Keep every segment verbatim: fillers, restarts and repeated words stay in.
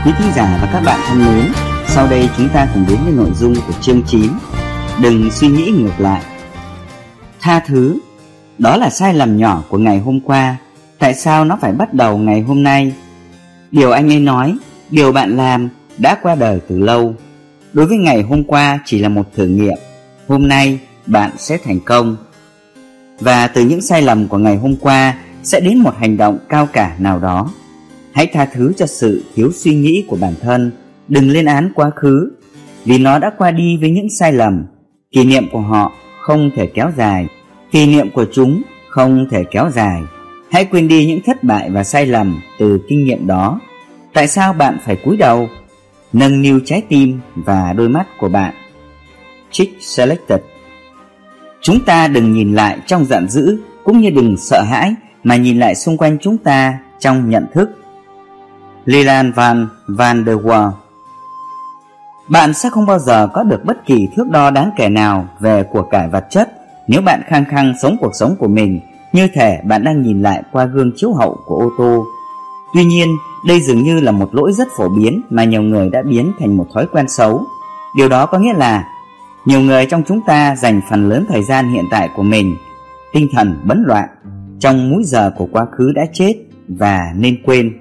Quý thính giả và các bạn thân mến, sau đây chúng ta cùng đến với nội dung của chương chín. Đừng suy nghĩ ngược lại. Tha thứ, đó là sai lầm nhỏ của ngày hôm qua. Tại sao nó phải bắt đầu ngày hôm nay? Điều anh ấy nói, điều bạn làm đã qua đời từ lâu. Đối với ngày hôm qua chỉ là một thử nghiệm. Hôm nay bạn sẽ thành công. Và từ những sai lầm của ngày hôm qua sẽ đến một hành động cao cả nào đó. Hãy tha thứ cho sự thiếu suy nghĩ của bản thân. Đừng lên án quá khứ, vì nó đã qua đi với những sai lầm. Kỷ niệm của họ không thể kéo dài. Kỷ niệm của chúng không thể kéo dài. Hãy quên đi những thất bại và sai lầm từ kinh nghiệm đó. Tại sao bạn phải cúi đầu? Nâng niu trái tim và đôi mắt của bạn. Trích Selected. Chúng ta đừng nhìn lại trong giận dữ, cũng như đừng sợ hãi, mà nhìn lại xung quanh chúng ta trong nhận thức. Leland Van Van der Waal. Bạn sẽ không bao giờ có được bất kỳ thước đo đáng kể nào về của cải vật chất nếu bạn khăng khăng sống cuộc sống của mình như thể bạn đang nhìn lại qua gương chiếu hậu của ô tô. Tuy nhiên, đây dường như là một lỗi rất phổ biến mà nhiều người đã biến thành một thói quen xấu. Điều đó có nghĩa là nhiều người trong chúng ta dành phần lớn thời gian hiện tại của mình, tinh thần bấn loạn, trong múi giờ của quá khứ đã chết và nên quên.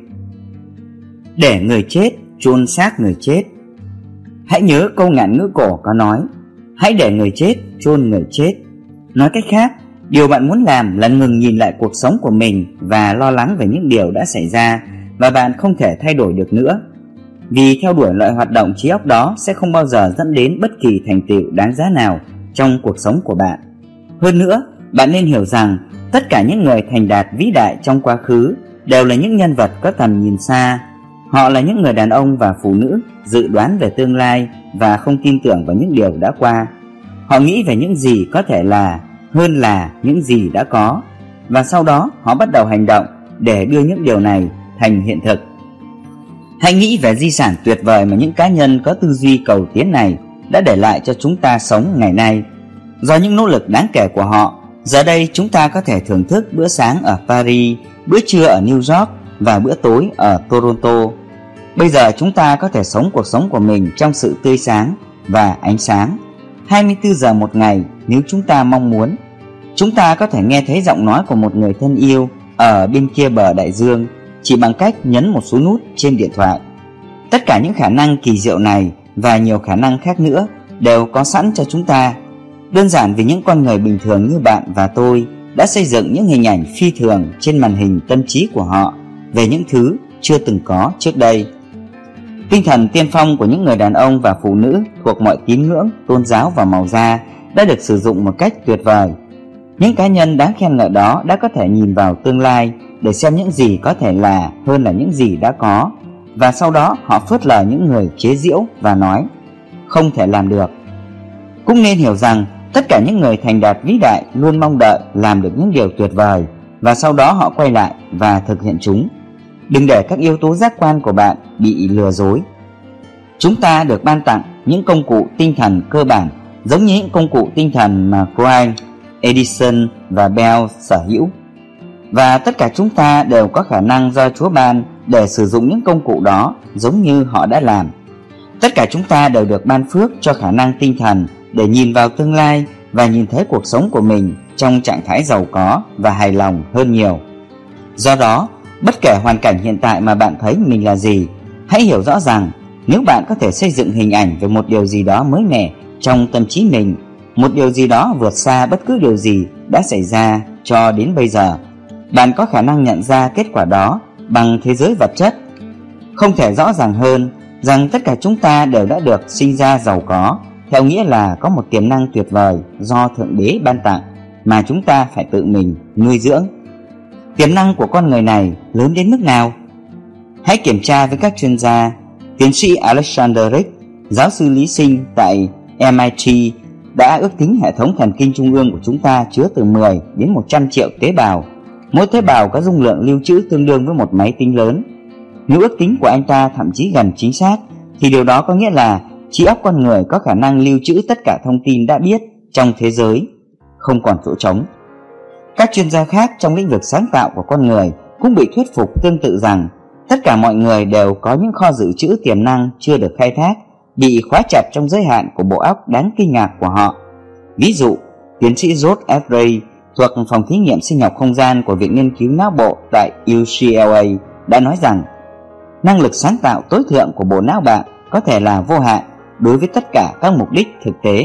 Để người chết chôn xác người chết. Hãy nhớ câu ngạn ngữ cổ có nói, hãy để người chết chôn người chết. Nói cách khác, điều bạn muốn làm là ngừng nhìn lại cuộc sống của mình và lo lắng về những điều đã xảy ra và bạn không thể thay đổi được nữa. Vì theo đuổi loại hoạt động trí óc đó sẽ không bao giờ dẫn đến bất kỳ thành tựu đáng giá nào trong cuộc sống của bạn. Hơn nữa, bạn nên hiểu rằng tất cả những người thành đạt vĩ đại trong quá khứ đều là những nhân vật có tầm nhìn xa. Họ là những người đàn ông và phụ nữ dự đoán về tương lai và không tin tưởng vào những điều đã qua. Họ nghĩ về những gì có thể là hơn là những gì đã có, và sau đó họ bắt đầu hành động để đưa những điều này thành hiện thực. Hãy nghĩ về di sản tuyệt vời mà những cá nhân có tư duy cầu tiến này đã để lại cho chúng ta sống ngày nay. Do những nỗ lực đáng kể của họ, giờ đây chúng ta có thể thưởng thức bữa sáng ở Paris, bữa trưa ở New York và bữa tối ở Toronto. Bây giờ chúng ta có thể sống cuộc sống của mình trong sự tươi sáng và ánh sáng hai mươi tư giờ một ngày nếu chúng ta mong muốn. Chúng ta có thể nghe thấy giọng nói của một người thân yêu ở bên kia bờ đại dương chỉ bằng cách nhấn một số nút trên điện thoại. Tất cả những khả năng kỳ diệu này và nhiều khả năng khác nữa đều có sẵn cho chúng ta, đơn giản vì những con người bình thường như bạn và tôi đã xây dựng những hình ảnh phi thường trên màn hình tâm trí của họ về những thứ chưa từng có trước đây. Tinh thần tiên phong của những người đàn ông và phụ nữ thuộc mọi tín ngưỡng, tôn giáo và màu da đã được sử dụng một cách tuyệt vời. Những cá nhân đáng khen ngợi đó đã có thể nhìn vào tương lai để xem những gì có thể là hơn là những gì đã có, và sau đó họ phớt lờ những người chế giễu và nói không thể làm được. Cũng nên hiểu rằng tất cả những người thành đạt vĩ đại luôn mong đợi làm được những điều tuyệt vời, và sau đó họ quay lại và thực hiện chúng. Đừng để các yếu tố giác quan của bạn bị lừa dối. Chúng ta được ban tặng những công cụ tinh thần cơ bản giống như những công cụ tinh thần mà Christ, Edison và Bell sở hữu. Và tất cả chúng ta đều có khả năng do Chúa ban để sử dụng những công cụ đó giống như họ đã làm. Tất cả chúng ta đều được ban phước cho khả năng tinh thần để nhìn vào tương lai và nhìn thấy cuộc sống của mình trong trạng thái giàu có và hài lòng hơn nhiều. Do đó, bất kể hoàn cảnh hiện tại mà bạn thấy mình là gì, hãy hiểu rõ rằng nếu bạn có thể xây dựng hình ảnh về một điều gì đó mới mẻ trong tâm trí mình, một điều gì đó vượt xa bất cứ điều gì đã xảy ra cho đến bây giờ, bạn có khả năng nhận ra kết quả đó bằng thế giới vật chất. Không thể rõ ràng hơn rằng tất cả chúng ta đều đã được sinh ra giàu có, theo nghĩa là có một tiềm năng tuyệt vời do Thượng Đế ban tặng mà chúng ta phải tự mình nuôi dưỡng. Tiềm năng của con người này lớn đến mức nào? Hãy kiểm tra với các chuyên gia. Tiến sĩ Alexander Rick, giáo sư lý sinh tại em i tê, đã ước tính hệ thống thần kinh trung ương của chúng ta chứa từ mười đến một trăm triệu tế bào. Mỗi tế bào có dung lượng lưu trữ tương đương với một máy tính lớn. Nếu ước tính của anh ta thậm chí gần chính xác, thì điều đó có nghĩa là trí óc con người có khả năng lưu trữ tất cả thông tin đã biết trong thế giới, không còn chỗ trống. Các chuyên gia khác trong lĩnh vực sáng tạo của con người cũng bị thuyết phục tương tự rằng Tất cả mọi người đều có những kho dự trữ tiềm năng chưa được khai thác, bị khóa chặt trong giới hạn của bộ óc đáng kinh ngạc của họ. Ví dụ, tiến sĩ George F. Ray thuộc phòng thí nghiệm sinh học không gian của Viện Nghiên cứu Não bộ tại U C L A đã nói rằng năng lực sáng tạo tối thượng của bộ não bạn có thể là vô hạn đối với tất cả các mục đích thực tế.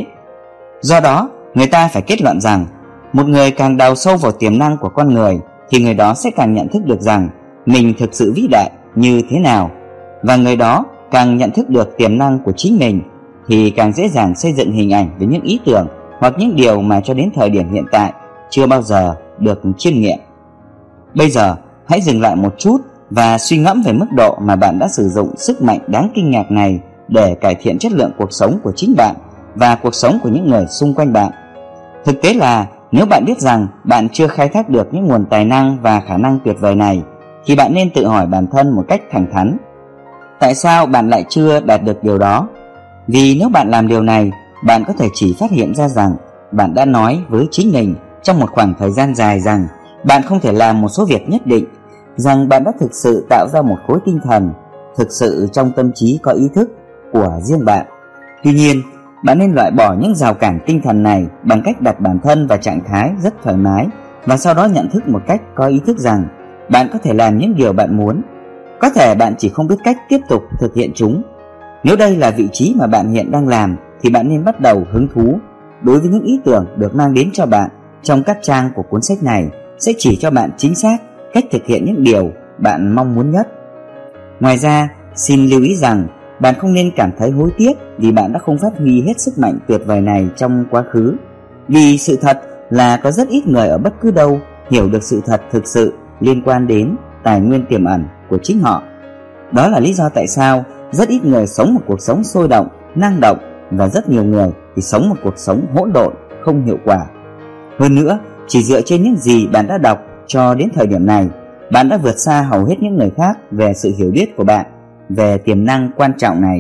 Do đó, người ta phải kết luận rằng một người càng đào sâu vào tiềm năng của con người thì người đó sẽ càng nhận thức được rằng mình thực sự vĩ đại như thế nào, và người đó càng nhận thức được tiềm năng của chính mình thì càng dễ dàng xây dựng hình ảnh về những ý tưởng hoặc những điều mà cho đến thời điểm hiện tại chưa bao giờ được chiêm nghiệm. Bây giờ, hãy dừng lại một chút và suy ngẫm về mức độ mà bạn đã sử dụng sức mạnh đáng kinh ngạc này để cải thiện chất lượng cuộc sống của chính bạn và cuộc sống của những người xung quanh bạn. Thực tế là nếu bạn biết rằng bạn chưa khai thác được những nguồn tài năng và khả năng tuyệt vời này, thì bạn nên tự hỏi bản thân một cách thẳng thắn: tại sao bạn lại chưa đạt được điều đó? Vì nếu bạn làm điều này, bạn có thể chỉ phát hiện ra rằng bạn đã nói với chính mình trong một khoảng thời gian dài rằng bạn không thể làm một số việc nhất định, rằng bạn đã thực sự tạo ra một khối tinh thần thực sự trong tâm trí có ý thức của riêng bạn. Tuy nhiên, bạn nên loại bỏ những rào cản tinh thần này bằng cách đặt bản thân vào trạng thái rất thoải mái và sau đó nhận thức một cách có ý thức rằng bạn có thể làm những điều bạn muốn. Có thể bạn chỉ không biết cách tiếp tục thực hiện chúng. Nếu đây là vị trí mà bạn hiện đang làm thì bạn nên bắt đầu hứng thú đối với những ý tưởng được mang đến cho bạn trong các trang của cuốn sách này sẽ chỉ cho bạn chính xác cách thực hiện những điều bạn mong muốn nhất. Ngoài ra, xin lưu ý rằng bạn không nên cảm thấy hối tiếc vì bạn đã không phát huy hết sức mạnh tuyệt vời này trong quá khứ. Vì sự thật là có rất ít người ở bất cứ đâu hiểu được sự thật thực sự liên quan đến tài nguyên tiềm ẩn của chính họ. Đó là lý do tại sao rất ít người sống một cuộc sống sôi động, năng động và rất nhiều người thì sống một cuộc sống hỗn độn, không hiệu quả. Hơn nữa, chỉ dựa trên những gì bạn đã đọc cho đến thời điểm này, bạn đã vượt xa hầu hết những người khác về sự hiểu biết của bạn về tiềm năng quan trọng này.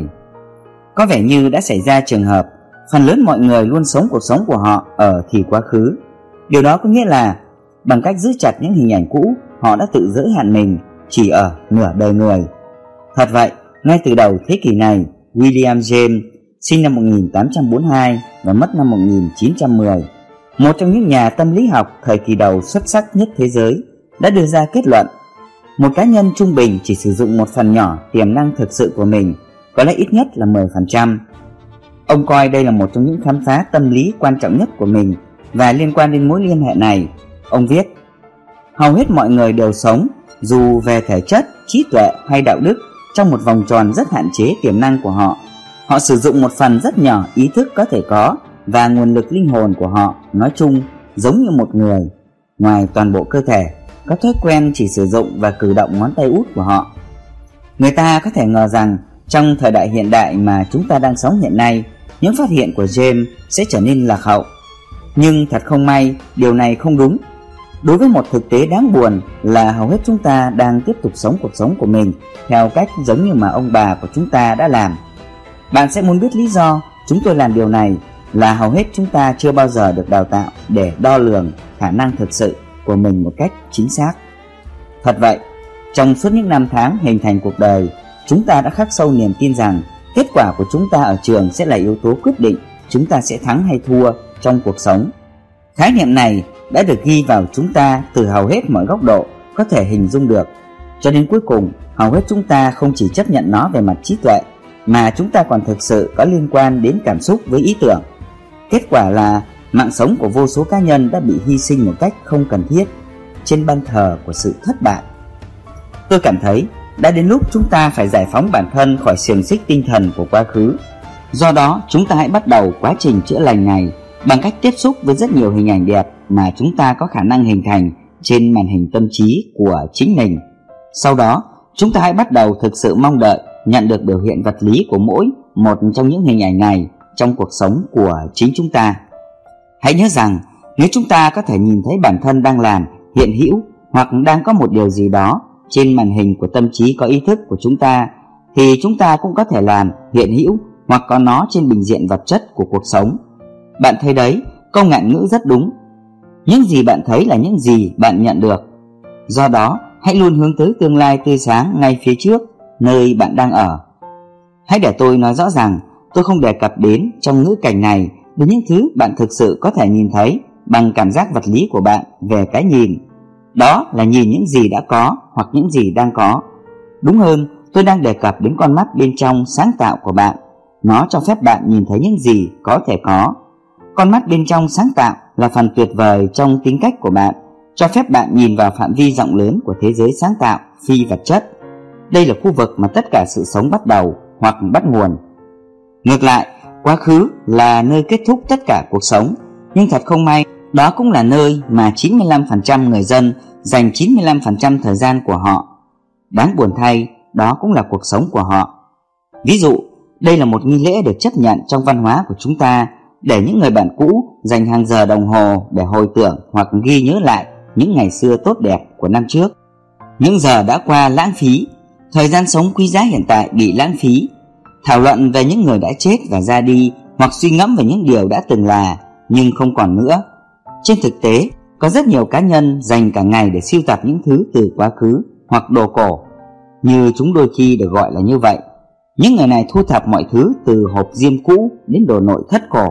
Có vẻ như đã xảy ra trường hợp phần lớn mọi người luôn sống cuộc sống của họ ở thì quá khứ. Điều đó có nghĩa là bằng cách giữ chặt những hình ảnh cũ, họ đã tự giới hạn mình chỉ ở nửa đời người. Thật vậy, ngay từ đầu thế kỷ này, William James, sinh năm một nghìn tám trăm bốn mươi hai và mất năm một nghìn chín trăm mười, một trong những nhà tâm lý học thời kỳ đầu xuất sắc nhất thế giới, đã đưa ra kết luận: một cá nhân trung bình chỉ sử dụng một phần nhỏ tiềm năng thực sự của mình, có lẽ ít nhất là mười phần trăm. Ông coi đây là một trong những khám phá tâm lý quan trọng nhất của mình, và liên quan đến mối liên hệ này, ông viết: hầu hết mọi người đều sống, dù về thể chất, trí tuệ hay đạo đức, trong một vòng tròn rất hạn chế tiềm năng của họ. Họ sử dụng một phần rất nhỏ ý thức có thể có, và nguồn lực linh hồn của họ nói chung giống như một người, ngoài toàn bộ cơ thể, có thói quen chỉ sử dụng và cử động ngón tay út của họ. Người ta có thể ngờ rằng trong thời đại hiện đại mà chúng ta đang sống hiện nay, những phát hiện của James sẽ trở nên lạc hậu. Nhưng thật không may, điều này không đúng. Đối với một thực tế đáng buồn là hầu hết chúng ta đang tiếp tục sống cuộc sống của mình theo cách giống như mà ông bà của chúng ta đã làm. Bạn sẽ muốn biết lý do chúng tôi làm điều này là hầu hết chúng ta chưa bao giờ được đào tạo để đo lường khả năng thực sự của mình một cách chính xác. Thật vậy, trong suốt những năm tháng hình thành cuộc đời, chúng ta đã khắc sâu niềm tin rằng kết quả của chúng ta ở trường sẽ là yếu tố quyết định chúng ta sẽ thắng hay thua trong cuộc sống. Khái niệm này đã được ghi vào chúng ta từ hầu hết mọi góc độ có thể hình dung được, cho đến cuối cùng hầu hết chúng ta không chỉ chấp nhận nó về mặt trí tuệ, mà chúng ta còn thực sự có liên quan đến cảm xúc với ý tưởng. Kết quả là mạng sống của vô số cá nhân đã bị hy sinh một cách không cần thiết trên ban thờ của sự thất bại. Tôi cảm thấy đã đến lúc chúng ta phải giải phóng bản thân khỏi xiềng xích tinh thần của quá khứ. Do đó, chúng ta hãy bắt đầu quá trình chữa lành này bằng cách tiếp xúc với rất nhiều hình ảnh đẹp mà chúng ta có khả năng hình thành trên màn hình tâm trí của chính mình. Sau đó, chúng ta hãy bắt đầu thực sự mong đợi nhận được biểu hiện vật lý của mỗi một trong những hình ảnh này trong cuộc sống của chính chúng ta. Hãy nhớ rằng, nếu chúng ta có thể nhìn thấy bản thân đang làm, hiện hữu hoặc đang có một điều gì đó trên màn hình của tâm trí có ý thức của chúng ta, thì chúng ta cũng có thể làm, hiện hữu hoặc có nó trên bình diện vật chất của cuộc sống. Bạn thấy đấy, câu ngạn ngữ rất đúng. Những gì bạn thấy là những gì bạn nhận được. Do đó, Hãy luôn hướng tới tương lai tươi sáng ngay phía trước, nơi bạn đang ở. Hãy để tôi nói rõ rằng tôi không đề cập đến trong ngữ cảnh này đến những thứ bạn thực sự có thể nhìn thấy bằng cảm giác vật lý của bạn về cái nhìn. Đó là nhìn những gì đã có hoặc những gì đang có. Đúng hơn, tôi đang đề cập đến con mắt bên trong sáng tạo của bạn. Nó cho phép bạn nhìn thấy những gì có thể có. Con mắt bên trong sáng tạo là phần tuyệt vời trong tính cách của bạn, cho phép bạn nhìn vào phạm vi rộng lớn của thế giới sáng tạo phi vật chất. Đây là khu vực mà tất cả sự sống bắt đầu hoặc bắt nguồn. Ngược lại, quá khứ là nơi kết thúc tất cả cuộc sống, nhưng thật không may, đó cũng là nơi mà chín mươi lăm phần trăm người dân dành chín mươi lăm phần trăm thời gian của họ. Đáng buồn thay, đó cũng là cuộc sống của họ. Ví dụ, đây là một nghi lễ được chấp nhận trong văn hóa của chúng ta, để những người bạn cũ dành hàng giờ đồng hồ để hồi tưởng hoặc ghi nhớ lại những ngày xưa tốt đẹp của năm trước. Những giờ đã qua lãng phí, thời gian sống quý giá hiện tại bị lãng phí. Thảo luận về những người đã chết và ra đi, hoặc suy ngẫm về những điều đã từng là nhưng không còn nữa. Trên thực tế, có rất nhiều cá nhân dành cả ngày để sưu tập những thứ từ quá khứ hoặc đồ cổ, như chúng đôi khi được gọi là như vậy. Những người này thu thập mọi thứ từ hộp diêm cũ đến đồ nội thất cổ.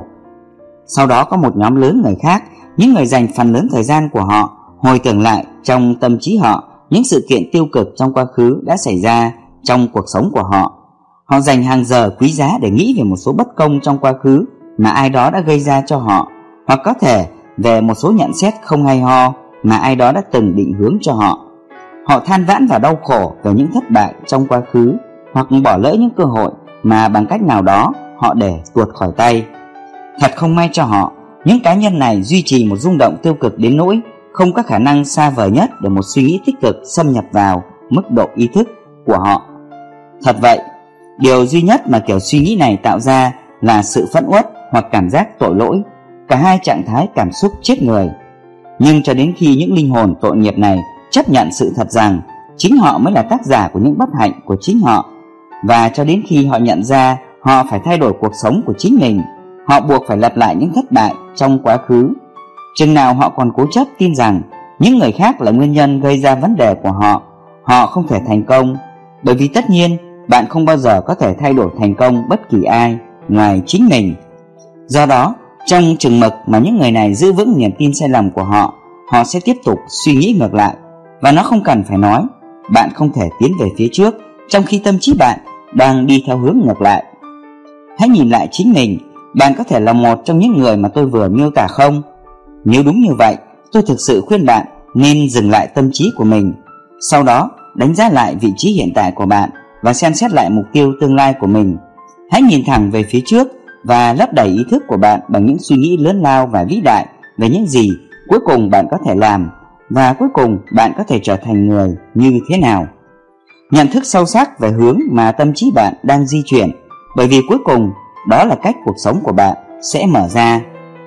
Sau đó có một nhóm lớn người khác, những người dành phần lớn thời gian của họ hồi tưởng lại trong tâm trí họ những sự kiện tiêu cực trong quá khứ đã xảy ra trong cuộc sống của họ. Họ dành hàng giờ quý giá để nghĩ về một số bất công trong quá khứ mà ai đó đã gây ra cho họ, hoặc có thể về một số nhận xét không hay ho mà ai đó đã từng định hướng cho họ. Họ than vãn và đau khổ về những thất bại trong quá khứ, hoặc bỏ lỡ những cơ hội mà bằng cách nào đó họ để tuột khỏi tay. Thật không may cho họ, những cá nhân này duy trì một rung động tiêu cực đến nỗi không có khả năng xa vời nhất để một suy nghĩ tích cực xâm nhập vào mức độ ý thức của họ. Thật vậy, điều duy nhất mà kiểu suy nghĩ này tạo ra là sự phẫn uất hoặc cảm giác tội lỗi, cả hai trạng thái cảm xúc chết người. Nhưng cho đến khi những linh hồn tội nghiệp này chấp nhận sự thật rằng chính họ mới là tác giả của những bất hạnh của chính họ, và cho đến khi họ nhận ra họ phải thay đổi cuộc sống của chính mình, họ buộc phải lặp lại những thất bại trong quá khứ. Chừng nào họ còn cố chấp tin rằng những người khác là nguyên nhân gây ra vấn đề của họ, họ không thể thành công. Bởi vì tất nhiên bạn không bao giờ có thể thay đổi thành công bất kỳ ai ngoài chính mình. Do đó, trong chừng mực mà những người này giữ vững niềm tin sai lầm của họ, họ sẽ tiếp tục suy nghĩ ngược lại. Và nó không cần phải nói, bạn không thể tiến về phía trước trong khi tâm trí bạn đang đi theo hướng ngược lại. Hãy nhìn lại chính mình, bạn có thể là một trong những người mà tôi vừa miêu tả không? Nếu đúng như vậy, tôi thực sự khuyên bạn nên dừng lại tâm trí của mình. Sau đó, đánh giá lại vị trí hiện tại của bạn và xem xét lại mục tiêu tương lai của mình. Hãy nhìn thẳng về phía trước và lấp đầy ý thức của bạn bằng những suy nghĩ lớn lao và vĩ đại về những gì cuối cùng bạn có thể làm, và cuối cùng bạn có thể trở thành người như thế nào. Nhận thức sâu sắc về hướng mà tâm trí bạn đang di chuyển, bởi vì cuối cùng đó là cách cuộc sống của bạn sẽ mở ra.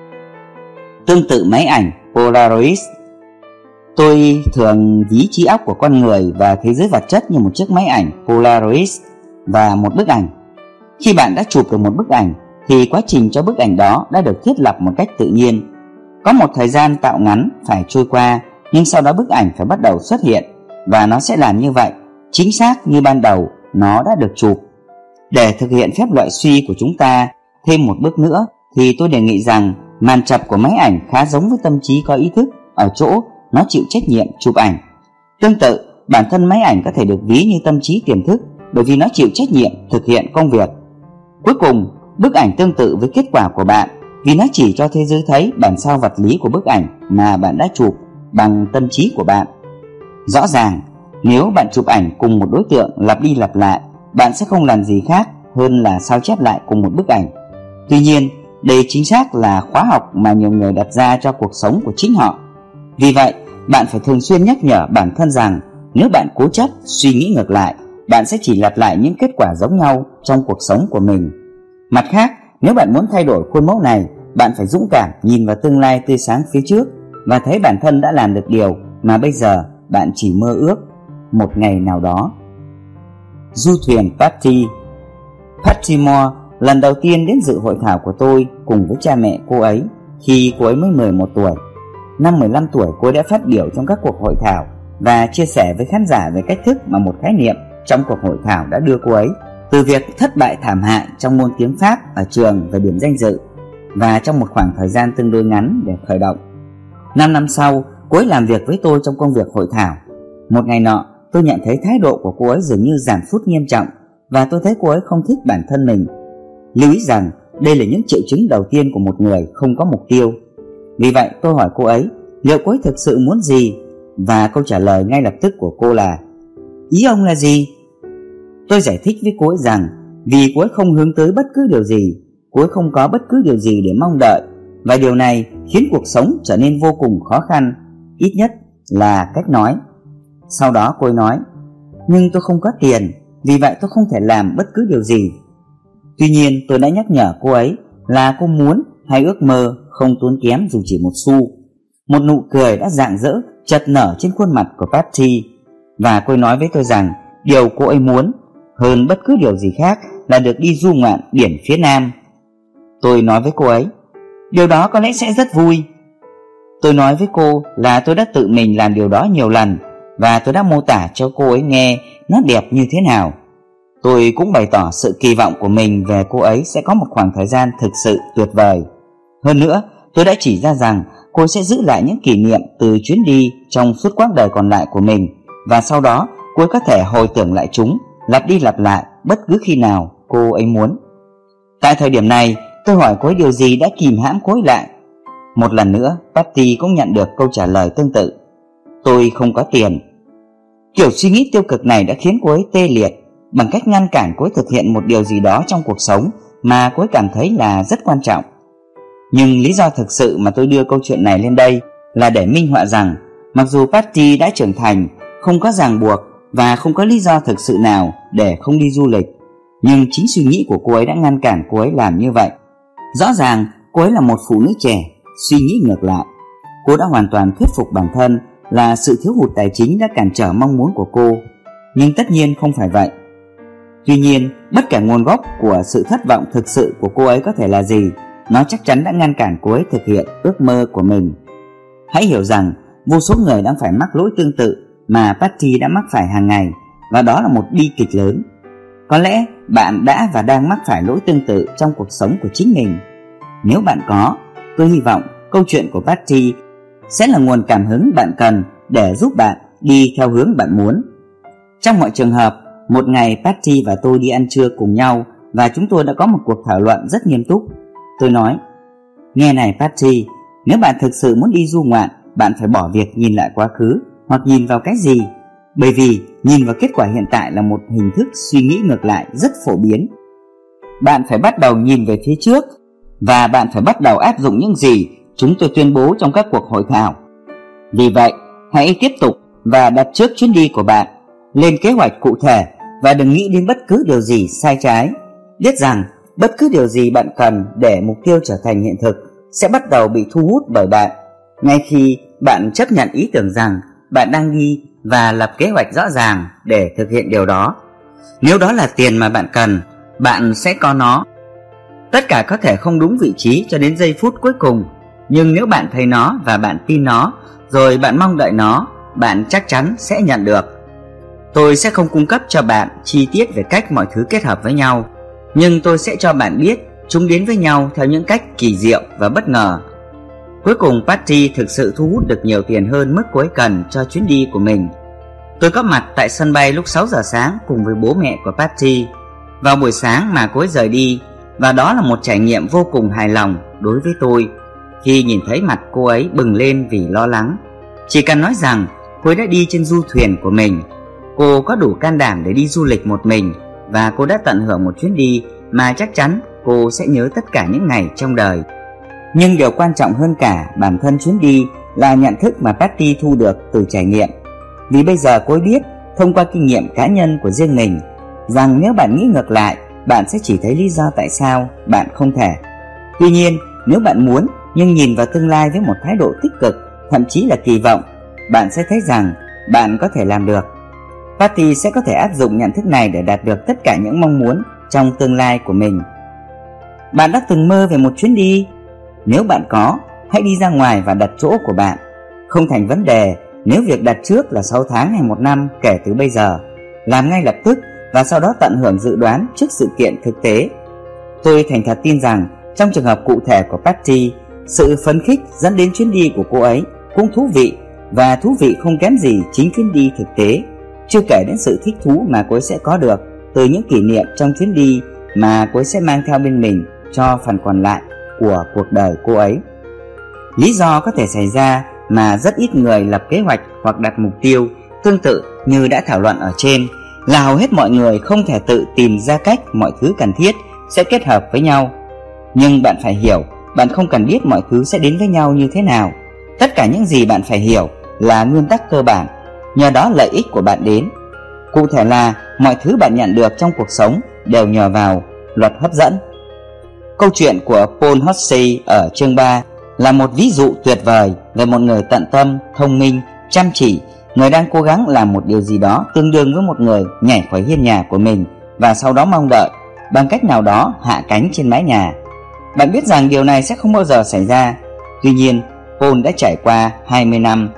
Tương tự máy ảnh Polaroid, tôi thường ví trí óc của con người và thế giới vật chất như một chiếc máy ảnh Polaroid và một bức ảnh. Khi bạn đã chụp được một bức ảnh thì quá trình cho bức ảnh đó đã được thiết lập một cách tự nhiên. Có một thời gian tạo ngắn phải trôi qua, nhưng sau đó bức ảnh phải bắt đầu xuất hiện, và nó sẽ làm như vậy chính xác như ban đầu nó đã được chụp. Để thực hiện phép loại suy của chúng ta thêm một bước nữa thì tôi đề nghị rằng màn chập của máy ảnh khá giống với tâm trí có ý thức ở chỗ nó chịu trách nhiệm chụp ảnh. Tương tự, bản thân máy ảnh có thể được ví như tâm trí tiềm thức, bởi vì nó chịu trách nhiệm thực hiện công việc. Cuối cùng, bức ảnh tương tự với kết quả của bạn, vì nó chỉ cho thế giới thấy bản sao vật lý của bức ảnh mà bạn đã chụp bằng tâm trí của bạn. Rõ ràng, nếu bạn chụp ảnh cùng một đối tượng lặp đi lặp lại, bạn sẽ không làm gì khác hơn là sao chép lại cùng một bức ảnh. Tuy nhiên, đây chính xác là khóa học mà nhiều người đặt ra cho cuộc sống của chính họ. Vì vậy, bạn phải thường xuyên nhắc nhở bản thân rằng nếu bạn cố chấp suy nghĩ ngược lại, bạn sẽ chỉ lặp lại những kết quả giống nhau trong cuộc sống của mình. Mặt khác, nếu bạn muốn thay đổi khuôn mẫu này, bạn phải dũng cảm nhìn vào tương lai tươi sáng phía trước và thấy bản thân đã làm được điều mà bây giờ bạn chỉ mơ ước một ngày nào đó. Du thuyền Patty. Patty Moore lần đầu tiên đến dự hội thảo của tôi cùng với cha mẹ cô ấy khi cô ấy mới mười một tuổi. Năm mười lăm tuổi, cô đã phát biểu trong các cuộc hội thảo và chia sẻ với khán giả về cách thức mà một khái niệm trong cuộc hội thảo đã đưa cô ấy từ việc thất bại thảm hại trong môn tiếng Pháp ở trường về điểm danh dự, và trong một khoảng thời gian tương đối ngắn để khởi động. Năm năm sau, cô ấy làm việc với tôi trong công việc hội thảo. Một ngày nọ, tôi nhận thấy thái độ của cô ấy dường như giảm sút nghiêm trọng, và tôi thấy cô ấy không thích bản thân mình. Lưu ý rằng đây là những triệu chứng đầu tiên của một người không có mục tiêu. Vì vậy tôi hỏi cô ấy liệu cô ấy thực sự muốn gì, và câu trả lời ngay lập tức của cô là: ý ông là gì? Tôi giải thích với cô ấy rằng vì cô ấy không hướng tới bất cứ điều gì, cô ấy không có bất cứ điều gì để mong đợi, và điều này khiến cuộc sống trở nên vô cùng khó khăn, ít nhất là cách nói. Sau đó cô ấy nói: nhưng tôi không có tiền, vì vậy tôi không thể làm bất cứ điều gì. Tuy nhiên tôi đã nhắc nhở cô ấy là cô muốn hay ước mơ không tốn kém dù chỉ một xu. Một nụ cười đã rạng rỡ chợt nở trên khuôn mặt của Patty, và cô ấy nói với tôi rằng điều cô ấy muốn hơn bất cứ điều gì khác là được đi du ngoạn biển phía Nam. Tôi nói với cô ấy: điều đó có lẽ sẽ rất vui. Tôi nói với cô là tôi đã tự mình làm điều đó nhiều lần, và tôi đã mô tả cho cô ấy nghe nó đẹp như thế nào. Tôi cũng bày tỏ sự kỳ vọng của mình về cô ấy sẽ có một khoảng thời gian thực sự tuyệt vời. Hơn nữa, tôi đã chỉ ra rằng cô ấy sẽ giữ lại những kỷ niệm từ chuyến đi trong suốt quãng đời còn lại của mình, và sau đó cô ấy có thể hồi tưởng lại chúng, lặp đi lặp lại bất cứ khi nào cô ấy muốn. Tại thời điểm này, tôi hỏi cô ấy điều gì đã kìm hãm cô ấy lại. Một lần nữa, Patty cũng nhận được câu trả lời tương tự: tôi không có tiền. Kiểu suy nghĩ tiêu cực này đã khiến cô ấy tê liệt bằng cách ngăn cản cô ấy thực hiện một điều gì đó trong cuộc sống mà cô ấy cảm thấy là rất quan trọng. Nhưng lý do thực sự mà tôi đưa câu chuyện này lên đây là để minh họa rằng mặc dù Patty đã trưởng thành, không có ràng buộc và không có lý do thực sự nào để không đi du lịch, nhưng chính suy nghĩ của cô ấy đã ngăn cản cô ấy làm như vậy. Rõ ràng cô ấy là một phụ nữ trẻ, suy nghĩ ngược lại. Cô đã hoàn toàn thuyết phục bản thân là sự thiếu hụt tài chính đã cản trở mong muốn của cô, nhưng tất nhiên không phải vậy. Tuy nhiên, bất kể nguồn gốc của sự thất vọng thực sự của cô ấy có thể là gì, nó chắc chắn đã ngăn cản cô ấy thực hiện ước mơ của mình. Hãy hiểu rằng vô số người đang phải mắc lỗi tương tự mà Patty đã mắc phải hàng ngày, và đó là một bi kịch lớn. Có lẽ bạn đã và đang mắc phải lỗi tương tự trong cuộc sống của chính mình. Nếu bạn có, tôi hy vọng câu chuyện của Patty sẽ là nguồn cảm hứng bạn cần để giúp bạn đi theo hướng bạn muốn. Trong mọi trường hợp, một ngày Patty và tôi đi ăn trưa cùng nhau, và chúng tôi đã có một cuộc thảo luận rất nghiêm túc. Tôi nói: nghe này Patty, nếu bạn thực sự muốn đi du ngoạn, bạn phải bỏ việc nhìn lại quá khứ hoặc nhìn vào cái gì, bởi vì nhìn vào kết quả hiện tại là một hình thức suy nghĩ ngược lại rất phổ biến. Bạn phải bắt đầu nhìn về phía trước, và bạn phải bắt đầu áp dụng những gì chúng tôi tuyên bố trong các cuộc hội thảo. Vì vậy, hãy tiếp tục và đặt trước chuyến đi của bạn, lên kế hoạch cụ thể và đừng nghĩ đến bất cứ điều gì sai trái. Biết rằng bất cứ điều gì bạn cần để mục tiêu trở thành hiện thực sẽ bắt đầu bị thu hút bởi bạn, ngay khi bạn chấp nhận ý tưởng rằng bạn đang đi và lập kế hoạch rõ ràng để thực hiện điều đó. Nếu đó là tiền mà bạn cần, bạn sẽ có nó. Tất cả có thể không đúng vị trí cho đến giây phút cuối cùng, nhưng nếu bạn thấy nó và bạn tin nó, rồi bạn mong đợi nó, bạn chắc chắn sẽ nhận được. Tôi sẽ không cung cấp cho bạn chi tiết về cách mọi thứ kết hợp với nhau, nhưng tôi sẽ cho bạn biết chúng đến với nhau theo những cách kỳ diệu và bất ngờ. Cuối cùng Patty thực sự thu hút được nhiều tiền hơn mức cô ấy cần cho chuyến đi của mình. Tôi có mặt tại sân bay lúc sáu giờ sáng cùng với bố mẹ của Patty vào buổi sáng mà cô ấy rời đi, và đó là một trải nghiệm vô cùng hài lòng đối với tôi khi nhìn thấy mặt cô ấy bừng lên vì lo lắng. Chỉ cần nói rằng cô ấy đã đi trên du thuyền của mình, cô có đủ can đảm để đi du lịch một mình, và cô đã tận hưởng một chuyến đi mà chắc chắn cô sẽ nhớ tất cả những ngày trong đời. Nhưng điều quan trọng hơn cả bản thân chuyến đi là nhận thức mà Patty thu được từ trải nghiệm. Vì bây giờ cô ấy biết thông qua kinh nghiệm cá nhân của riêng mình rằng nếu bạn nghĩ ngược lại, bạn sẽ chỉ thấy lý do tại sao bạn không thể. Tuy nhiên, nếu bạn muốn nhưng nhìn vào tương lai với một thái độ tích cực, thậm chí là kỳ vọng, bạn sẽ thấy rằng bạn có thể làm được. Patty sẽ có thể áp dụng nhận thức này để đạt được tất cả những mong muốn trong tương lai của mình. Bạn đã từng mơ về một chuyến đi? Nếu bạn có, hãy đi ra ngoài và đặt chỗ của bạn. Không thành vấn đề nếu việc đặt trước là sáu tháng hay một năm kể từ bây giờ, làm ngay lập tức và sau đó tận hưởng dự đoán trước sự kiện thực tế. Tôi thành thật tin rằng trong trường hợp cụ thể của Patty, sự phấn khích dẫn đến chuyến đi của cô ấy cũng thú vị, và thú vị không kém gì chính chuyến đi thực tế, chưa kể đến sự thích thú mà cô ấy sẽ có được từ những kỷ niệm trong chuyến đi mà cô ấy sẽ mang theo bên mình cho phần còn lại của cuộc đời cô ấy. Lý do có thể xảy ra mà rất ít người lập kế hoạch hoặc đặt mục tiêu tương tự như đã thảo luận ở trên là hầu hết mọi người không thể tự tìm ra cách mọi thứ cần thiết sẽ kết hợp với nhau. Nhưng bạn phải hiểu, bạn không cần biết mọi thứ sẽ đến với nhau như thế nào. Tất cả những gì bạn phải hiểu là nguyên tắc cơ bản, nhờ đó lợi ích của bạn đến. Cụ thể là mọi thứ bạn nhận được trong cuộc sống đều nhờ vào luật hấp dẫn. Câu chuyện của Paul Hussey ở chương ba là một ví dụ tuyệt vời về một người tận tâm, thông minh, chăm chỉ, người đang cố gắng làm một điều gì đó tương đương với một người nhảy khỏi hiên nhà của mình và sau đó mong đợi bằng cách nào đó hạ cánh trên mái nhà. Bạn biết rằng điều này sẽ không bao giờ xảy ra. Tuy nhiên, Paul đã trải qua hai mươi năm.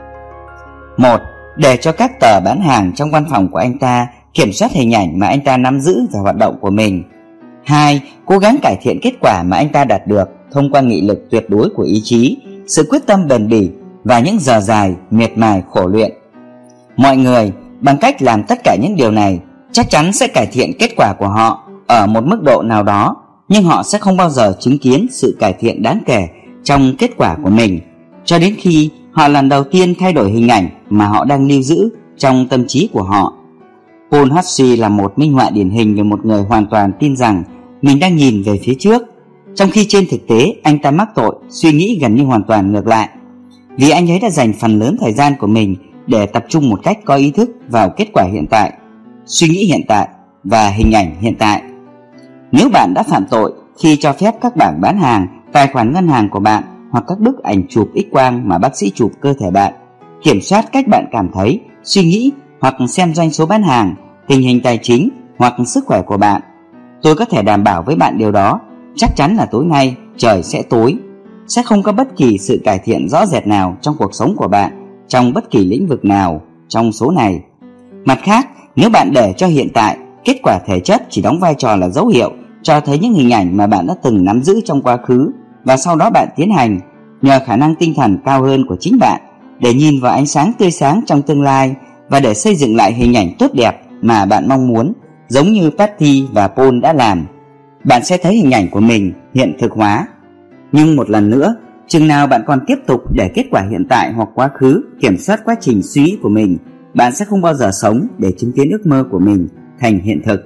Một, để cho các tờ bán hàng trong văn phòng của anh ta kiểm soát hình ảnh mà anh ta nắm giữ về hoạt động của mình. Hai, cố gắng cải thiện kết quả mà anh ta đạt được thông qua nghị lực tuyệt đối của ý chí, sự quyết tâm bền bỉ và những giờ dài miệt mài khổ luyện. Mọi người bằng cách làm tất cả những điều này chắc chắn sẽ cải thiện kết quả của họ ở một mức độ nào đó, nhưng họ sẽ không bao giờ chứng kiến sự cải thiện đáng kể trong kết quả của mình cho đến khi họ lần đầu tiên thay đổi hình ảnh mà họ đang lưu giữ trong tâm trí của họ. Paul Hussey là một minh họa điển hình về một người hoàn toàn tin rằng mình đang nhìn về phía trước, trong khi trên thực tế anh ta mắc tội suy nghĩ gần như hoàn toàn ngược lại, vì anh ấy đã dành phần lớn thời gian của mình để tập trung một cách có ý thức vào kết quả hiện tại, suy nghĩ hiện tại và hình ảnh hiện tại. Nếu bạn đã phạm tội khi cho phép các bảng bán hàng, tài khoản ngân hàng của bạn hoặc các bức ảnh chụp X-quang mà bác sĩ chụp cơ thể bạn kiểm soát cách bạn cảm thấy, suy nghĩ hoặc xem doanh số bán hàng, tình hình tài chính hoặc sức khỏe của bạn, tôi có thể đảm bảo với bạn điều đó, chắc chắn là tối nay trời sẽ tối. Sẽ không có bất kỳ sự cải thiện rõ rệt nào trong cuộc sống của bạn trong bất kỳ lĩnh vực nào trong số này. Mặt khác, nếu bạn để cho hiện tại, kết quả thể chất chỉ đóng vai trò là dấu hiệu cho thấy những hình ảnh mà bạn đã từng nắm giữ trong quá khứ, và sau đó bạn tiến hành nhờ khả năng tinh thần cao hơn của chính bạn để nhìn vào ánh sáng tươi sáng trong tương lai và để xây dựng lại hình ảnh tốt đẹp mà bạn mong muốn, giống như Patty và Paul đã làm. Bạn sẽ thấy hình ảnh của mình hiện thực hóa. Nhưng một lần nữa, chừng nào bạn còn tiếp tục để kết quả hiện tại hoặc quá khứ kiểm soát quá trình suy nghĩ của mình, bạn sẽ không bao giờ sống để chứng kiến ước mơ của mình thành hiện thực.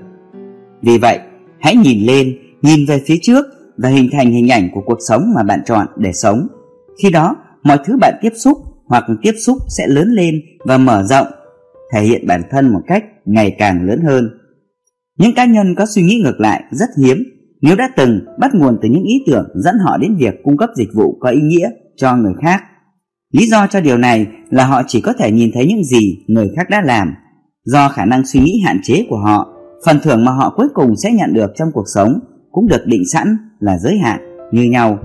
Vì vậy, hãy nhìn lên, nhìn về phía trước và hình thành hình ảnh của cuộc sống mà bạn chọn để sống. Khi đó, mọi thứ bạn tiếp xúc hoặc tiếp xúc sẽ lớn lên và mở rộng, thể hiện bản thân một cách ngày càng lớn hơn. Những cá nhân có suy nghĩ ngược lại rất hiếm, nếu đã từng bắt nguồn từ những ý tưởng dẫn họ đến việc cung cấp dịch vụ có ý nghĩa cho người khác. Lý do cho điều này là họ chỉ có thể nhìn thấy những gì người khác đã làm. Do khả năng suy nghĩ hạn chế của họ, phần thưởng mà họ cuối cùng sẽ nhận được trong cuộc sống cũng được định sẵn là giới hạn như nhau.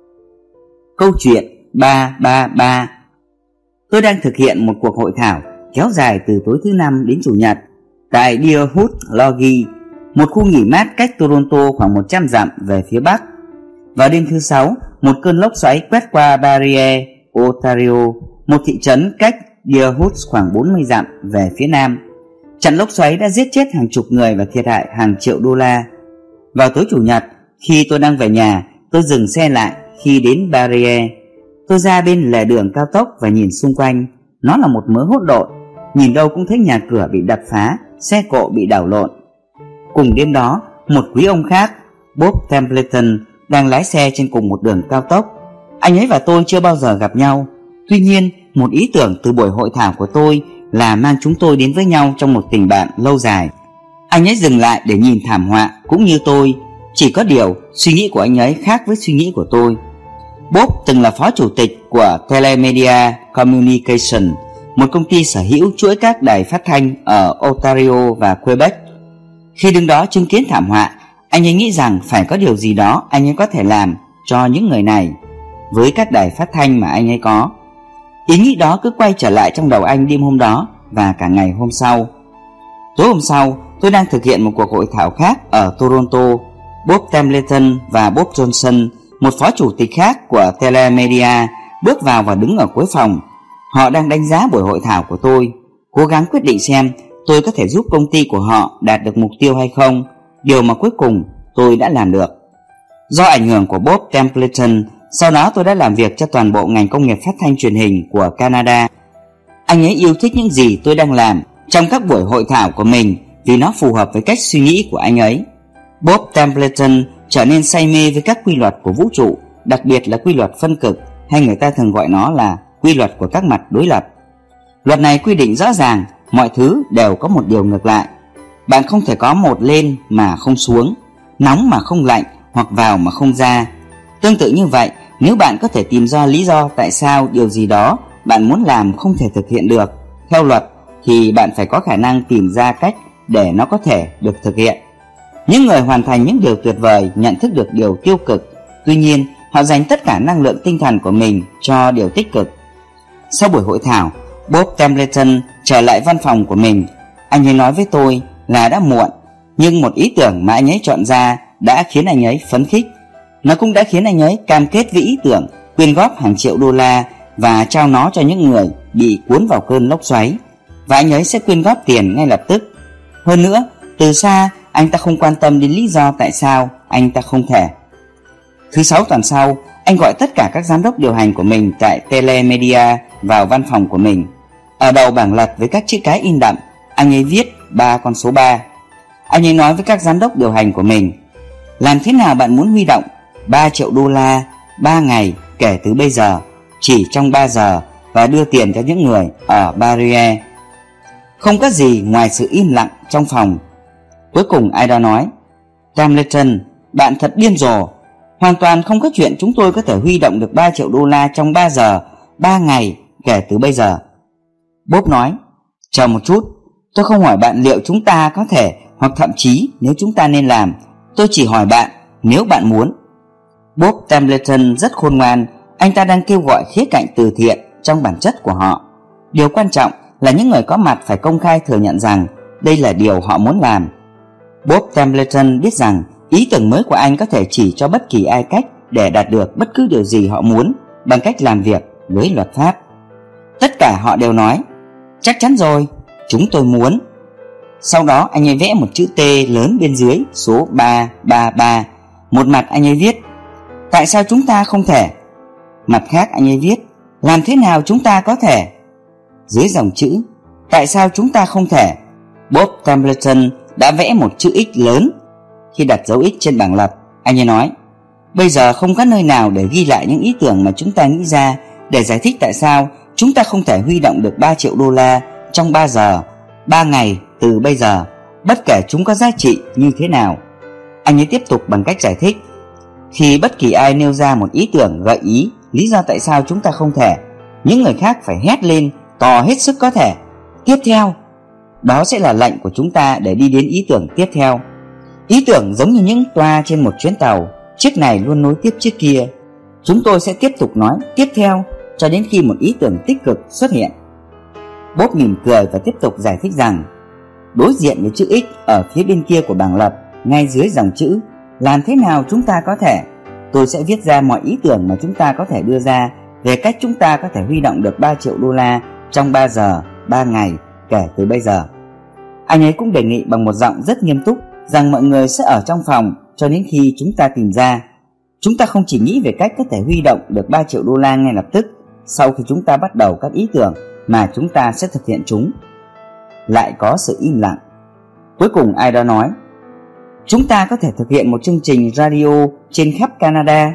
Câu chuyện ba ba ba. Tôi đang thực hiện một cuộc hội thảo kéo dài từ tối thứ Năm đến Chủ nhật tại Deerwood Lodge, một khu nghỉ mát cách Toronto khoảng một trăm dặm về phía bắc. Vào đêm thứ Sáu, một cơn lốc xoáy quét qua Barrie, Ontario, một thị trấn cách Deerwood khoảng bốn mươi dặm về phía nam. Trận lốc xoáy đã giết chết hàng chục người và thiệt hại hàng triệu đô la. Vào tối Chủ nhật, khi tôi đang về nhà, tôi dừng xe lại khi đến Barrie. Tôi ra bên lề đường cao tốc và nhìn xung quanh. Nó là một mớ hỗn độn, nhìn đâu cũng thấy nhà cửa bị đập phá, xe cộ bị đảo lộn. Cùng đêm đó, một quý ông khác, Bob Templeton, đang lái xe trên cùng một đường cao tốc. Anh ấy và tôi chưa bao giờ gặp nhau. Tuy nhiên, một ý tưởng từ buổi hội thảo của tôi là mang chúng tôi đến với nhau trong một tình bạn lâu dài. Anh ấy dừng lại để nhìn thảm họa cũng như tôi, chỉ có điều suy nghĩ của anh ấy khác với suy nghĩ của tôi. Bob từng là phó chủ tịch của Telemedia Communication, một công ty sở hữu chuỗi các đài phát thanh ở Ontario và Quebec. Khi đứng đó chứng kiến thảm họa, anh ấy nghĩ rằng phải có điều gì đó anh ấy có thể làm cho những người này với các đài phát thanh mà anh ấy có. Ý nghĩ đó cứ quay trở lại trong đầu anh đêm hôm đó và cả ngày hôm sau. Tối hôm sau, tôi đang thực hiện một cuộc hội thảo khác ở Toronto. Bob Templeton và Bob Johnson, một phó chủ tịch khác của Telemedia, bước vào và đứng ở cuối phòng. Họ đang đánh giá buổi hội thảo của tôi, cố gắng quyết định xem tôi có thể giúp công ty của họ đạt được mục tiêu hay không, điều mà cuối cùng tôi đã làm được. Do ảnh hưởng của Bob Templeton, sau đó tôi đã làm việc cho toàn bộ ngành công nghiệp phát thanh truyền hình của Canada. Anh ấy yêu thích những gì tôi đang làm trong các buổi hội thảo của mình vì nó phù hợp với cách suy nghĩ của anh ấy. Bob Templeton trở nên say mê với các quy luật của vũ trụ, đặc biệt là quy luật phân cực, hay người ta thường gọi nó là quy luật của các mặt đối lập. Luật này quy định rõ ràng mọi thứ đều có một điều ngược lại. Bạn không thể có một lên mà không xuống, nóng mà không lạnh, hoặc vào mà không ra. Tương tự như vậy, nếu bạn có thể tìm ra lý do tại sao điều gì đó bạn muốn làm không thể thực hiện được theo luật, thì bạn phải có khả năng tìm ra cách để nó có thể được thực hiện. Những người hoàn thành những điều tuyệt vời nhận thức được điều tiêu cực, tuy nhiên họ dành tất cả năng lượng tinh thần của mình cho điều tích cực. Sau buổi hội thảo, Bob Templeton trở lại văn phòng của mình. Anh ấy nói với tôi là đã muộn, nhưng một ý tưởng mà anh ấy chọn ra đã khiến anh ấy phấn khích. Nó cũng đã khiến anh ấy cam kết với ý tưởng quyên góp hàng triệu đô la và trao nó cho những người bị cuốn vào cơn lốc xoáy, và anh ấy sẽ quyên góp tiền ngay lập tức. Hơn nữa, từ xa anh ta không quan tâm đến lý do tại sao anh ta không thể. Thứ sáu tuần sau, anh gọi tất cả các giám đốc điều hành của mình tại Telemedia vào văn phòng của mình. Ở đầu bảng lật với các chữ cái in đậm, anh ấy viết ba con số ba. Anh ấy nói với các giám đốc điều hành của mình: làm thế nào bạn muốn huy động ba triệu đô la ba ngày kể từ bây giờ, chỉ trong ba giờ, và đưa tiền cho những người ở Barrier? Không có gì ngoài sự im lặng trong phòng. Cuối cùng ai đó nói: Templeton, bạn thật điên rồ. Hoàn toàn không có chuyện chúng tôi có thể huy động được ba triệu đô la trong ba giờ, ba ngày kể từ bây giờ. Bob nói: chờ một chút, tôi không hỏi bạn liệu chúng ta có thể, hoặc thậm chí nếu chúng ta nên làm. Tôi chỉ hỏi bạn nếu bạn muốn. Bob Templeton rất khôn ngoan. Anh ta đang kêu gọi khía cạnh từ thiện trong bản chất của họ. Điều quan trọng là những người có mặt phải công khai thừa nhận rằng đây là điều họ muốn làm. Bob Templeton biết rằng ý tưởng mới của anh có thể chỉ cho bất kỳ ai cách để đạt được bất cứ điều gì họ muốn bằng cách làm việc với luật pháp. Tất cả họ đều nói: chắc chắn rồi, chúng tôi muốn. Sau đó anh ấy vẽ một chữ T lớn bên dưới số ba ba ba. Một mặt anh ấy viết: tại sao chúng ta không thể? Mặt khác anh ấy viết: làm thế nào chúng ta có thể? Dưới dòng chữ tại sao chúng ta không thể, Bob Templeton đã vẽ một chữ X lớn. Khi đặt dấu X trên bảng lập, anh ấy nói: bây giờ không có nơi nào để ghi lại những ý tưởng mà chúng ta nghĩ ra để giải thích tại sao chúng ta không thể huy động được ba triệu đô la trong ba giờ, ba ngày từ bây giờ, bất kể chúng có giá trị như thế nào. Anh ấy tiếp tục bằng cách giải thích: khi bất kỳ ai nêu ra một ý tưởng gợi ý lý do tại sao chúng ta không thể, những người khác phải hét lên to hết sức có thể: tiếp theo. Đó sẽ là lệnh của chúng ta để đi đến ý tưởng tiếp theo. Ý tưởng giống như những toa trên một chuyến tàu, chiếc này luôn nối tiếp chiếc kia. Chúng tôi sẽ tiếp tục nói tiếp theo cho đến khi một ý tưởng tích cực xuất hiện. Bob mỉm cười và tiếp tục giải thích rằng đối diện với chữ X ở phía bên kia của bảng lập, ngay dưới dòng chữ làm thế nào chúng ta có thể, tôi sẽ viết ra mọi ý tưởng mà chúng ta có thể đưa ra về cách chúng ta có thể huy động được ba triệu đô la trong ba giờ, ba ngày kể từ bây giờ. Anh ấy cũng đề nghị bằng một giọng rất nghiêm túc rằng mọi người sẽ ở trong phòng cho đến khi chúng ta tìm ra. Chúng ta không chỉ nghĩ về cách có thể huy động được ba triệu đô la ngay lập tức sau khi chúng ta bắt đầu các ý tưởng, mà chúng ta sẽ thực hiện chúng. Lại có sự im lặng. Cuối cùng ai đó nói: chúng ta có thể thực hiện một chương trình radio trên khắp Canada.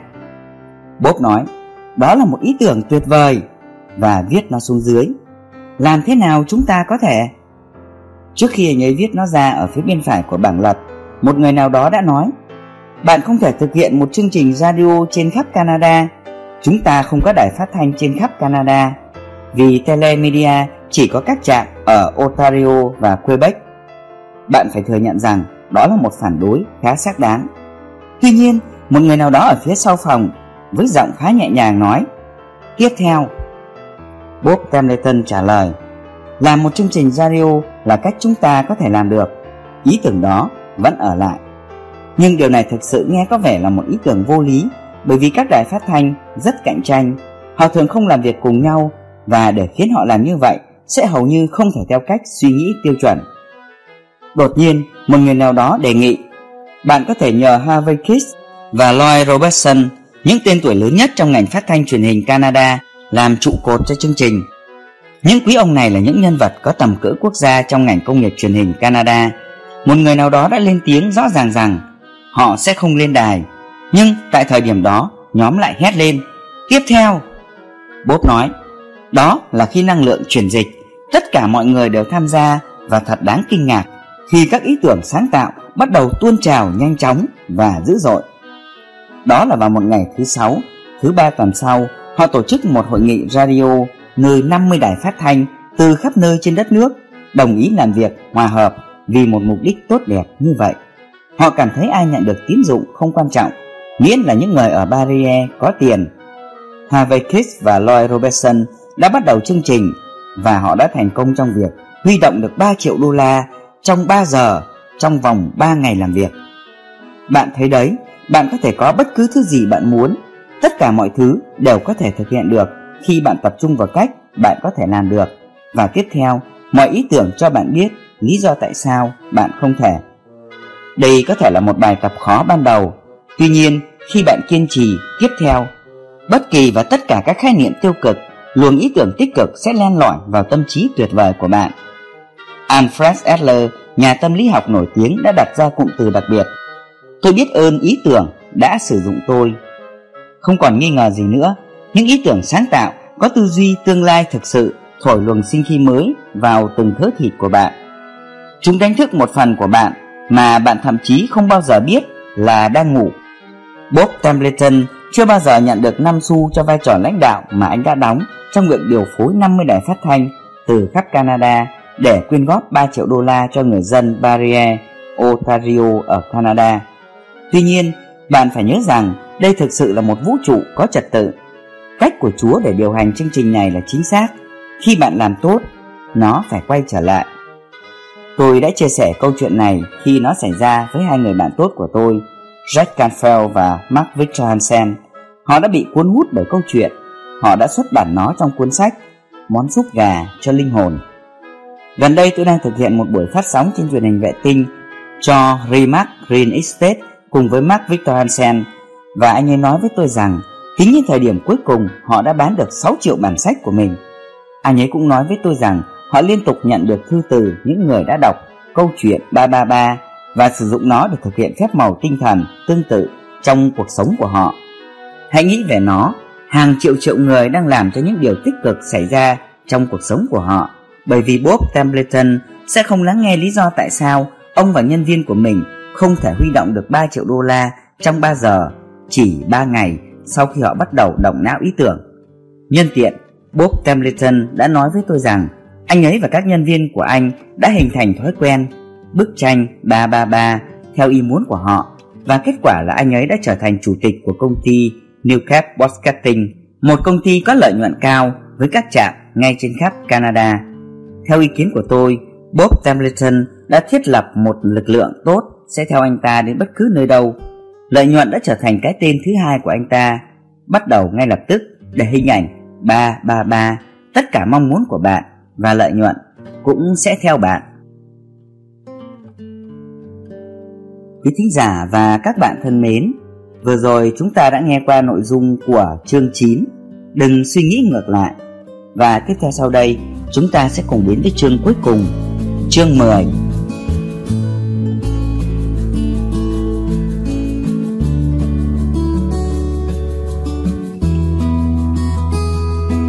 Bob nói: đó là một ý tưởng tuyệt vời, và viết nó xuống dưới: làm thế nào chúng ta có thể. Trước khi anh ấy viết nó ra, ở phía bên phải của bảng lập, một người nào đó đã nói: bạn không thể thực hiện một chương trình radio trên khắp Canada. Chúng ta không có đài phát thanh trên khắp Canada, vì Telemedia chỉ có các trạm ở Ontario và Quebec. Bạn phải thừa nhận rằng đó là một phản đối khá xác đáng. Tuy nhiên, một người nào đó ở phía sau phòng với giọng khá nhẹ nhàng nói: tiếp theo. Bob Templeton trả lời: làm một chương trình radio là cách chúng ta có thể làm được. Ý tưởng đó vẫn ở lại. Nhưng điều này thực sự nghe có vẻ là một ý tưởng vô lý, bởi vì các đài phát thanh rất cạnh tranh. Họ thường không làm việc cùng nhau, và để khiến họ làm như vậy sẽ hầu như không thể theo cách suy nghĩ tiêu chuẩn. Đột nhiên, một người nào đó đề nghị: bạn có thể nhờ Harvey Kiss và Lloyd Robertson, những tên tuổi lớn nhất trong ngành phát thanh truyền hình Canada, làm trụ cột cho chương trình. Những quý ông này là những nhân vật có tầm cỡ quốc gia trong ngành công nghiệp truyền hình Canada. Một người nào đó đã lên tiếng rõ ràng rằng họ sẽ không lên đài. Nhưng tại thời điểm đó, nhóm lại hét lên: tiếp theo! Bob nói: đó là khi năng lượng chuyển dịch. Tất cả mọi người đều tham gia, và thật đáng kinh ngạc khi các ý tưởng sáng tạo bắt đầu tuôn trào nhanh chóng và dữ dội. Đó là vào một ngày thứ sáu, thứ ba tuần sau, họ tổ chức một hội nghị radio nơi năm mươi đài phát thanh từ khắp nơi trên đất nước đồng ý làm việc hòa hợp vì một mục đích tốt đẹp như vậy. Họ cảm thấy ai nhận được tín dụng không quan trọng, miễn là những người ở Barrie có tiền. Harvey Kiss và Lloyd Robertson đã bắt đầu chương trình, và họ đã thành công trong việc huy động được ba triệu đô la trong ba giờ trong vòng ba ngày làm việc. Bạn thấy đấy, bạn có thể có bất cứ thứ gì bạn muốn. Tất cả mọi thứ đều có thể thực hiện được khi bạn tập trung vào cách bạn có thể làm được. Và tiếp theo, mọi ý tưởng cho bạn biết lý do tại sao bạn không thể. Đây có thể là một bài tập khó ban đầu. Tuy nhiên, khi bạn kiên trì tiếp theo, bất kỳ và tất cả các khái niệm tiêu cực, luồng ý tưởng tích cực sẽ len lỏi vào tâm trí tuyệt vời của bạn. Alfred Adler, nhà tâm lý học nổi tiếng, đã đặt ra cụm từ đặc biệt: tôi biết ơn ý tưởng đã sử dụng tôi. Không còn nghi ngờ gì nữa, những ý tưởng sáng tạo có tư duy tương lai thực sự thổi luồng sinh khí mới vào từng thớ thịt của bạn. Chúng đánh thức một phần của bạn mà bạn thậm chí không bao giờ biết là đang ngủ. Bob Templeton chưa bao giờ nhận được năm xu cho vai trò lãnh đạo mà anh đã đóng trong việc điều phối năm mươi đài phát thanh từ khắp Canada để quyên góp ba triệu đô la cho người dân Barrie, Ontario ở Canada. Tuy nhiên, bạn phải nhớ rằng đây thực sự là một vũ trụ có trật tự. Cách của Chúa để điều hành chương trình này là chính xác. Khi bạn làm tốt, nó phải quay trở lại. Tôi đã chia sẻ câu chuyện này khi nó xảy ra với hai người bạn tốt của tôi, Jack Canfield và Mark Victor Hansen. Họ đã bị cuốn hút bởi câu chuyện. Họ đã xuất bản nó trong cuốn sách Món súp gà cho linh hồn. Gần đây tôi đang thực hiện một buổi phát sóng trên truyền hình vệ tinh cho Remax Green Estate cùng với Mark Victor Hansen, và anh ấy nói với tôi rằng tính đến thời điểm cuối cùng họ đã bán được sáu triệu bản sách của mình. Anh ấy cũng nói với tôi rằng họ liên tục nhận được thư từ những người đã đọc câu chuyện ba ba ba và sử dụng nó để thực hiện phép màu tinh thần tương tự trong cuộc sống của họ. Hãy nghĩ về nó, hàng triệu triệu người đang làm cho những điều tích cực xảy ra trong cuộc sống của họ, bởi vì Bob Templeton sẽ không lắng nghe lý do tại sao ông và nhân viên của mình không thể huy động được ba triệu đô la trong ba giờ, chỉ ba ngày sau khi họ bắt đầu động não ý tưởng. Nhân tiện, Bob Templeton đã nói với tôi rằng anh ấy và các nhân viên của anh đã hình thành thói quen bức tranh ba ba ba theo ý muốn của họ, và kết quả là anh ấy đã trở thành chủ tịch của công ty Newcap Broadcasting, một công ty có lợi nhuận cao với các trạm ngay trên khắp Canada. Theo ý kiến của tôi, Bob Templeton đã thiết lập một lực lượng tốt sẽ theo anh ta đến bất cứ nơi đâu. Lợi nhuận đã trở thành cái tên thứ hai của anh ta. Bắt đầu ngay lập tức để hình ảnh ba ba ba, tất cả mong muốn của bạn và lợi nhuận cũng sẽ theo bạn. Quý thính giả và các bạn thân mến, vừa rồi chúng ta đã nghe qua nội dung của chương chín, đừng suy nghĩ ngược lại. Và tiếp theo sau đây, chúng ta sẽ cùng đến với chương cuối cùng, chương mười,